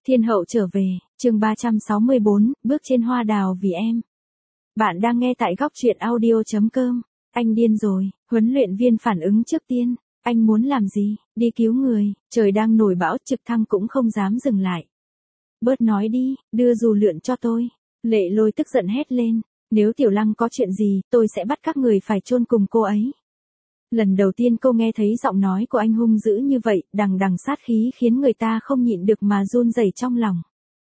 Thiên hậu trở về, chương 364, bước trên hoa đào vì em. Bạn đang nghe tại góc truyện audio.com. Anh điên rồi, huấn luyện viên phản ứng trước tiên. Anh muốn làm gì? Đi cứu người, trời đang nổi bão, trực thăng cũng không dám dừng lại. Bớt nói đi, đưa dù lượn cho tôi. Lệ Lôi tức giận hét lên, nếu Tiểu Lăng có chuyện gì, tôi sẽ bắt các người phải chôn cùng cô ấy. Lần đầu tiên cô nghe thấy giọng nói của anh hung dữ như vậy, đằng đằng sát khí khiến người ta không nhịn được mà run rẩy trong lòng.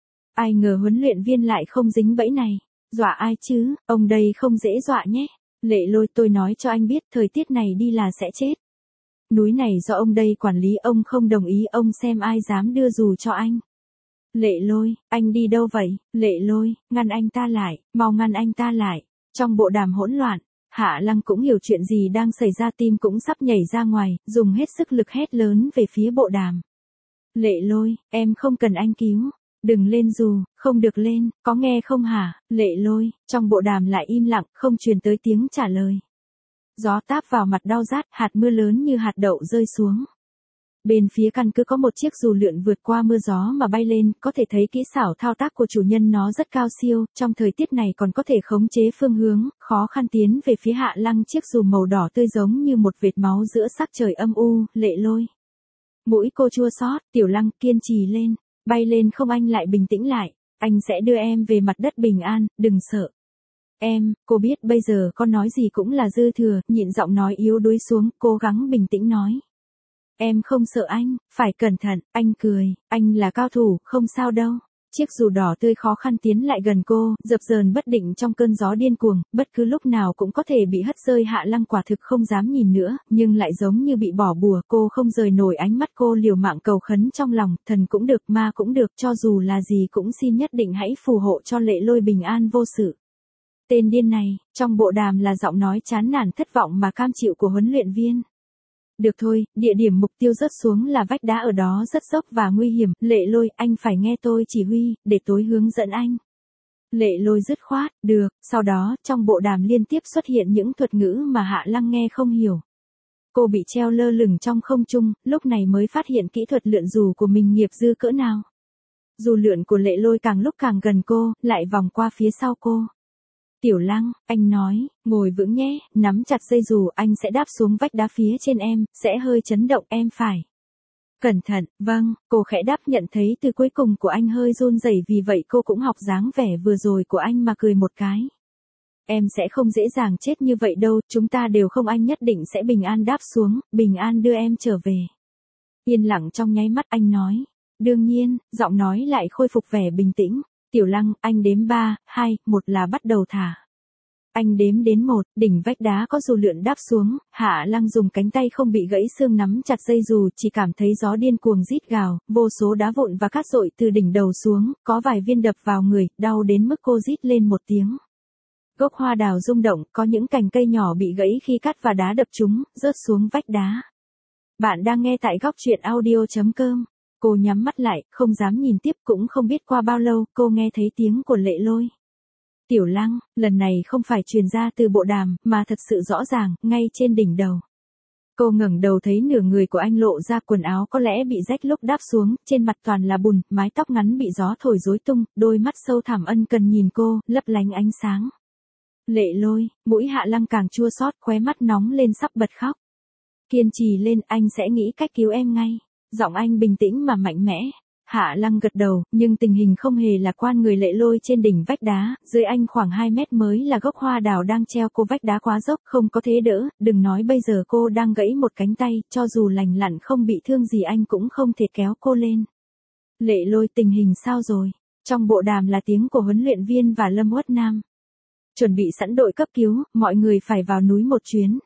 Ai ngờ huấn luyện viên lại không dính bẫy này. Dọa ai chứ, ông đây không dễ dọa nhé. Lệ Lôi, tôi nói cho anh biết thời tiết này đi là sẽ chết. Núi này do ông đây quản lý, ông không đồng ý, ông xem ai dám đưa dù cho anh. Lệ Lôi, anh đi đâu vậy? Lệ Lôi, ngăn anh ta lại, mau ngăn anh ta lại. Trong bộ đàm hỗn loạn, Hạ Lăng cũng hiểu chuyện gì đang xảy ra, tim cũng sắp nhảy ra ngoài, dùng hết sức lực hét lớn về phía bộ đàm. Lệ Lôi, em không cần anh cứu. Đừng lên dù, không được lên, có nghe không hả? Lệ Lôi, trong bộ đàm lại im lặng, không truyền tới tiếng trả lời. Gió táp vào mặt đau rát, hạt mưa lớn như hạt đậu rơi xuống. Bên phía căn cứ có một chiếc dù lượn vượt qua mưa gió mà bay lên, có thể thấy kỹ xảo thao tác của chủ nhân nó rất cao siêu, trong thời tiết này còn có thể khống chế phương hướng, khó khăn tiến về phía Hạ Lăng, chiếc dù màu đỏ tươi giống như một vệt máu giữa sắc trời âm u. Lệ Lôi. Mũi cô chua xót, Tiểu Lăng kiên trì lên, bay lên không, anh lại bình tĩnh lại, anh sẽ đưa em về mặt đất bình an, đừng sợ. Em, cô biết bây giờ con nói gì cũng là dư thừa, nhịn giọng nói yếu đuối xuống, cố gắng bình tĩnh nói. Em không sợ anh, phải cẩn thận, anh cười, anh là cao thủ, không sao đâu. Chiếc dù đỏ tươi khó khăn tiến lại gần cô, dập dờn bất định trong cơn gió điên cuồng, bất cứ lúc nào cũng có thể bị hất rơi. Hạ Lăng quả thực không dám nhìn nữa, nhưng lại giống như bị bỏ bùa, cô không rời nổi ánh mắt, cô liều mạng cầu khấn trong lòng, thần cũng được, ma cũng được, cho dù là gì cũng xin nhất định hãy phù hộ cho Lệ Lôi bình an vô sự. Tên điên này, trong bộ đàm là giọng nói chán nản thất vọng mà cam chịu của huấn luyện viên. Được thôi, địa điểm mục tiêu rớt xuống là vách đá, ở đó rất dốc và nguy hiểm. Lệ Lôi, anh phải nghe tôi chỉ huy, để tối hướng dẫn anh. Lệ Lôi dứt khoát, được, sau đó, trong bộ đàm liên tiếp xuất hiện những thuật ngữ mà Hạ Lăng nghe không hiểu. Cô bị treo lơ lửng trong không trung, lúc này mới phát hiện kỹ thuật lượn dù của mình nghiệp dư cỡ nào. Dù lượn của Lệ Lôi càng lúc càng gần cô, lại vòng qua phía sau cô. Tiểu Lăng, anh nói, ngồi vững nhé, nắm chặt dây dù, anh sẽ đáp xuống vách đá phía trên em, sẽ hơi chấn động, em phải. Cẩn thận, vâng, cô khẽ đáp, nhận thấy từ cuối cùng của anh hơi run rẩy, vì vậy cô cũng học dáng vẻ vừa rồi của anh mà cười một cái. Em sẽ không dễ dàng chết như vậy đâu, chúng ta đều không, anh nhất định sẽ bình an đáp xuống, bình an đưa em trở về. Yên lặng trong nháy mắt, anh nói. Đương nhiên, giọng nói lại khôi phục vẻ bình tĩnh. Tiểu Lăng, anh đếm 3, 2, 1 là bắt đầu thả. Anh đếm đến 1, đỉnh vách đá có dù lượn đáp xuống, Hạ Lăng dùng cánh tay không bị gãy xương nắm chặt dây dù, chỉ cảm thấy gió điên cuồng rít gào, vô số đá vụn và cát dội từ đỉnh đầu xuống, có vài viên đập vào người, đau đến mức cô rít lên một tiếng. Gốc hoa đào rung động, có những cành cây nhỏ bị gãy khi cát và đá đập chúng, rớt xuống vách đá. Bạn đang nghe tại góc truyện audio.com. Cô nhắm mắt lại, không dám nhìn tiếp, cũng không biết qua bao lâu, cô nghe thấy tiếng của Lệ Lôi. Tiểu Lăng, lần này không phải truyền ra từ bộ đàm, mà thật sự rõ ràng, ngay trên đỉnh đầu. Cô ngẩng đầu thấy nửa người của anh lộ ra, quần áo có lẽ bị rách lúc đáp xuống, trên mặt toàn là bùn, mái tóc ngắn bị gió thổi rối tung, đôi mắt sâu thẳm ân cần nhìn cô, lấp lánh ánh sáng. Lệ Lôi, mũi Hạ Lăng càng chua xót, khóe mắt nóng lên sắp bật khóc. Kiên trì lên, anh sẽ nghĩ cách cứu em ngay. Giọng anh bình tĩnh mà mạnh mẽ. Hạ Lăng gật đầu, nhưng tình hình không hề lạc quan. Người Lệ Lôi trên đỉnh vách đá, dưới anh khoảng 2 mét mới là gốc hoa đào đang treo cô, vách đá quá dốc, không có thế đỡ, đừng nói bây giờ cô đang gãy một cánh tay, cho dù lành lặn không bị thương gì anh cũng không thể kéo cô lên. Lệ Lôi, tình hình sao rồi? Trong bộ đàm là tiếng của huấn luyện viên và Lâm Uất Nam. Chuẩn bị sẵn đội cấp cứu, mọi người phải vào núi một chuyến.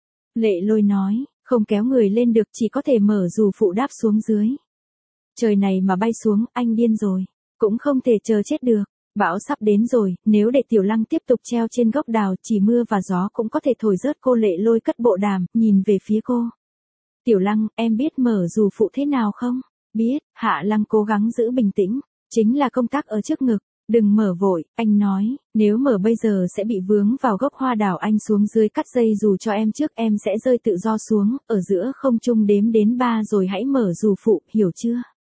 Lệ Lôi nói. Không kéo người lên được, chỉ có thể mở dù phụ đáp xuống dưới. Trời này mà bay xuống, anh điên rồi. Cũng không thể chờ chết được. Bão sắp đến rồi, nếu để Tiểu Lăng tiếp tục treo trên gốc đào, chỉ mưa và gió cũng có thể thổi rớt cô. Lệ Lôi cất bộ đàm, nhìn về phía cô. Tiểu Lăng, em biết mở dù phụ thế nào không? Biết. Hạ Lăng cố gắng giữ bình tĩnh. Chính là công tắc ở trước ngực. Đừng mở vội, anh nói, nếu mở bây giờ sẽ bị vướng vào gốc hoa đào, anh xuống dưới cắt dây dù cho em trước, em sẽ rơi tự do xuống, ở giữa không trung đếm đến 3 rồi hãy mở dù phụ, hiểu chưa?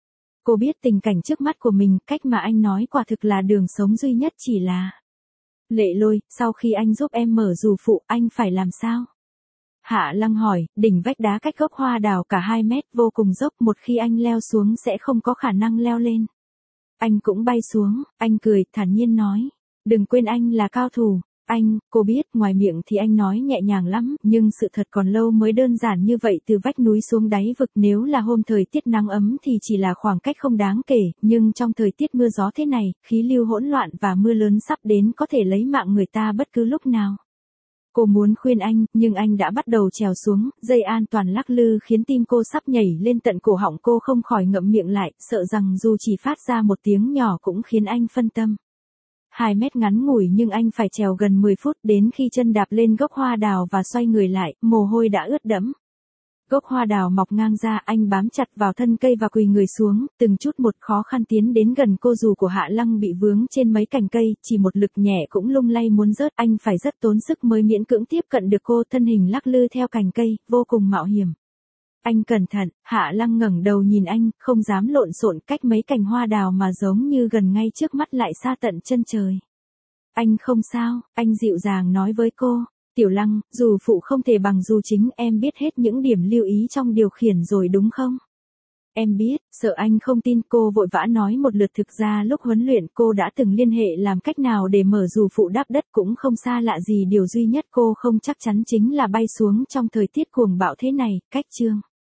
Cô biết tình cảnh trước mắt của mình, cách mà anh nói quả thực là đường sống duy nhất chỉ là. Lệ Lôi, sau khi anh giúp em mở dù phụ, anh phải làm sao? Hạ Lăng hỏi, đỉnh vách đá cách gốc hoa đào cả 2 mét, vô cùng dốc, một khi anh leo xuống sẽ không có khả năng leo lên. Anh cũng bay xuống, anh cười, thản nhiên nói. Đừng quên anh là cao thủ. Anh, cô biết, ngoài miệng thì anh nói nhẹ nhàng lắm, nhưng sự thật còn lâu mới đơn giản như vậy. Từ vách núi xuống đáy vực, nếu là hôm thời tiết nắng ấm thì chỉ là khoảng cách không đáng kể, nhưng trong thời tiết mưa gió thế này, khí lưu hỗn loạn và mưa lớn sắp đến có thể lấy mạng người ta bất cứ lúc nào. Cô muốn khuyên anh, nhưng anh đã bắt đầu trèo xuống, dây an toàn lắc lư khiến tim cô sắp nhảy lên tận cổ họng, cô không khỏi ngậm miệng lại, sợ rằng dù chỉ phát ra một tiếng nhỏ cũng khiến anh phân tâm. 2 mét ngắn ngủi nhưng anh phải trèo gần 10 phút, đến khi chân đạp lên gốc hoa đào và xoay người lại, mồ hôi đã ướt đẫm. Gốc hoa đào mọc ngang ra, anh bám chặt vào thân cây và quỳ người xuống, từng chút một khó khăn tiến đến gần cô. Dù của Hạ Lăng bị vướng trên mấy cành cây, chỉ một lực nhẹ cũng lung lay muốn rớt, anh phải rất tốn sức mới miễn cưỡng tiếp cận được cô, thân hình lắc lư theo cành cây, vô cùng mạo hiểm. Anh cẩn thận, Hạ Lăng ngẩng đầu nhìn anh, không dám lộn xộn, cách mấy cành hoa đào mà giống như gần ngay trước mắt lại xa tận chân trời. Anh không sao, anh dịu dàng nói với cô. Tiểu Lăng, dù phụ không thể bằng dù chính, em biết hết những điểm lưu ý trong điều khiển rồi đúng không? Em biết, sợ anh không tin, cô vội vã nói một lượt. Thực ra lúc huấn luyện cô đã từng liên hệ làm cách nào để mở dù phụ đáp đất, cũng không xa lạ gì, điều duy nhất cô không chắc chắn chính là bay xuống trong thời tiết cuồng bạo thế này. Cách chương